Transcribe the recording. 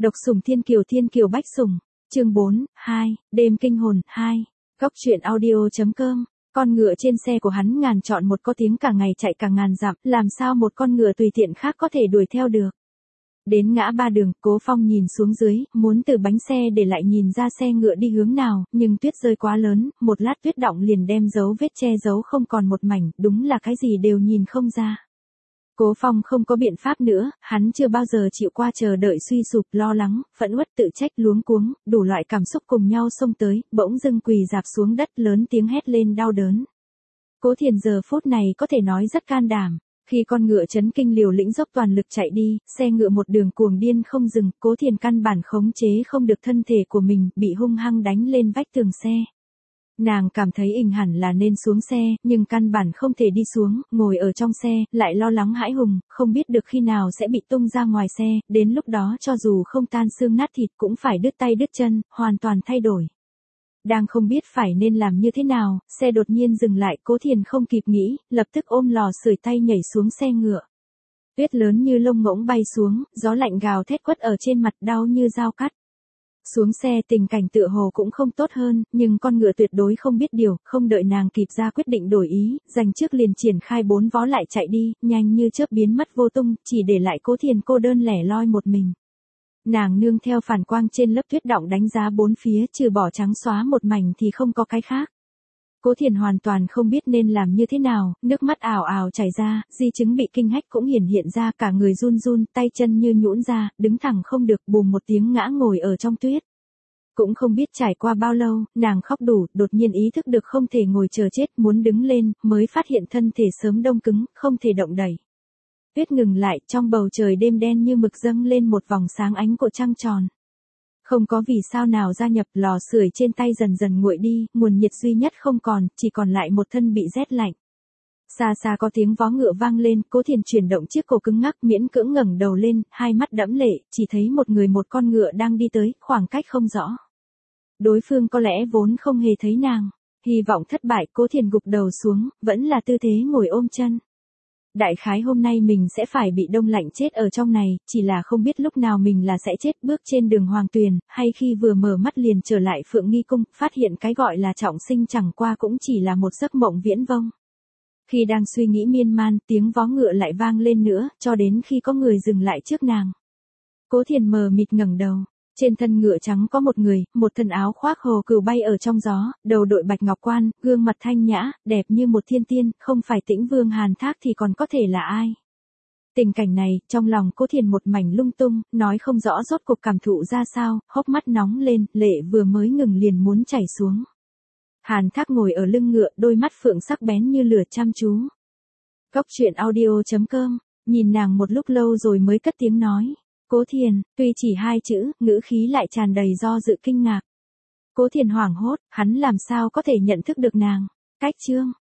Độc sủng Thiên Kiều Bách Sủng, chương 4, 2, đêm kinh hồn, 2, góc truyện audio.com. Con ngựa trên xe của hắn ngàn chọn một có tiếng cả ngày chạy cả ngàn dặm, làm sao một con ngựa tùy tiện khác có thể đuổi theo được. Đến ngã ba đường, Cố Phong nhìn xuống dưới, muốn từ bánh xe để lại nhìn ra xe ngựa đi hướng nào, nhưng tuyết rơi quá lớn, một lát tuyết đọng liền đem dấu vết che giấu không còn một mảnh, đúng là cái gì đều nhìn không ra. Cố Phong không có biện pháp nữa, hắn chưa bao giờ chịu qua chờ đợi suy sụp, lo lắng, phẫn uất, tự trách, luống cuống, đủ loại cảm xúc cùng nhau xông tới, bỗng dưng quỳ rạp xuống đất lớn tiếng hét lên đau đớn. Cố Thiền giờ phút này có thể nói rất can đảm. Khi con ngựa chấn kinh liều lĩnh dốc toàn lực chạy đi, xe ngựa một đường cuồng điên không dừng, Cố Thiền căn bản khống chế không được thân thể của mình, bị hung hăng đánh lên vách tường xe. Nàng cảm thấy hẳn là nên xuống xe, nhưng căn bản không thể đi xuống, ngồi ở trong xe, lại lo lắng hãi hùng, không biết được khi nào sẽ bị tung ra ngoài xe, đến lúc đó cho dù không tan xương nát thịt cũng phải đứt tay đứt chân, hoàn toàn thay đổi. Đang không biết phải nên làm như thế nào, xe đột nhiên dừng lại, Cố Thiền không kịp nghĩ, lập tức ôm lò sưởi tay nhảy xuống xe ngựa. Tuyết lớn như lông ngỗng bay xuống, gió lạnh gào thét quất ở trên mặt, đau như dao cắt. Xuống xe tình cảnh tựa hồ cũng không tốt hơn, nhưng con ngựa tuyệt đối không biết điều, không đợi nàng kịp ra quyết định đổi ý, giành trước liền triển khai bốn vó lại chạy đi, nhanh như chớp biến mất vô tung, chỉ để lại Cố Thiền cô đơn lẻ loi một mình. Nàng nương theo phản quang trên lớp tuyết đọng đánh giá bốn phía, trừ bỏ trắng xóa một mảnh thì không có cái khác. Cố Thiền hoàn toàn không biết nên làm như thế nào, nước mắt ào ào chảy ra, di chứng bị kinh hách cũng hiện ra, cả người run run, tay chân như nhũn ra, đứng thẳng không được, bùm một tiếng ngã ngồi ở trong tuyết. Cũng không biết trải qua bao lâu, nàng khóc đủ, đột nhiên ý thức được không thể ngồi chờ chết, muốn đứng lên, mới phát hiện thân thể sớm đông cứng, không thể động đẩy. Tuyết ngừng lại, trong bầu trời đêm đen như mực dâng lên một vòng sáng ánh của trăng tròn. Không có vì sao nào gia nhập, lò sưởi trên tay dần dần nguội đi, nguồn nhiệt duy nhất không còn, chỉ còn lại một thân bị rét lạnh. Xa xa có tiếng vó ngựa vang lên, Cố Thiền chuyển động chiếc cổ cứng ngắc, miễn cưỡng ngẩng đầu lên, hai mắt đẫm lệ, chỉ thấy một người một con ngựa đang đi tới, khoảng cách không rõ. Đối phương có lẽ vốn không hề thấy nàng. Hy vọng thất bại, Cố Thiền gục đầu xuống, vẫn là tư thế ngồi ôm chân. Đại khái hôm nay mình sẽ phải bị đông lạnh chết ở trong này, chỉ là không biết lúc nào mình là sẽ chết, bước trên đường Hoàng Tuyền, hay khi vừa mở mắt liền trở lại Phượng Nghi Cung, phát hiện cái gọi là trọng sinh chẳng qua cũng chỉ là một giấc mộng viễn vông. Khi đang suy nghĩ miên man, tiếng vó ngựa lại vang lên nữa, cho đến khi có người dừng lại trước nàng. Cố Thiền mờ mịt ngẩng đầu. Trên thân ngựa trắng có một người, một thân áo khoác hồ cừu bay ở trong gió, đầu đội bạch ngọc quan, gương mặt thanh nhã, đẹp như một thiên tiên, không phải Tĩnh Vương Hàn Thác thì còn có thể là ai. Tình cảnh này, trong lòng Cố Thiền một mảnh lung tung, nói không rõ rốt cuộc cảm thụ ra sao, hốc mắt nóng lên, lệ vừa mới ngừng liền muốn chảy xuống. Hàn Thác ngồi ở lưng ngựa, đôi mắt phượng sắc bén như lửa chăm chú. Góc truyện audio.com, nhìn nàng một lúc lâu rồi mới cất tiếng nói. Cố Thiền, tuy chỉ hai chữ, ngữ khí lại tràn đầy do dự kinh ngạc. Cố Thiền hoảng hốt, hắn làm sao có thể nhận thức được nàng. Cách chương,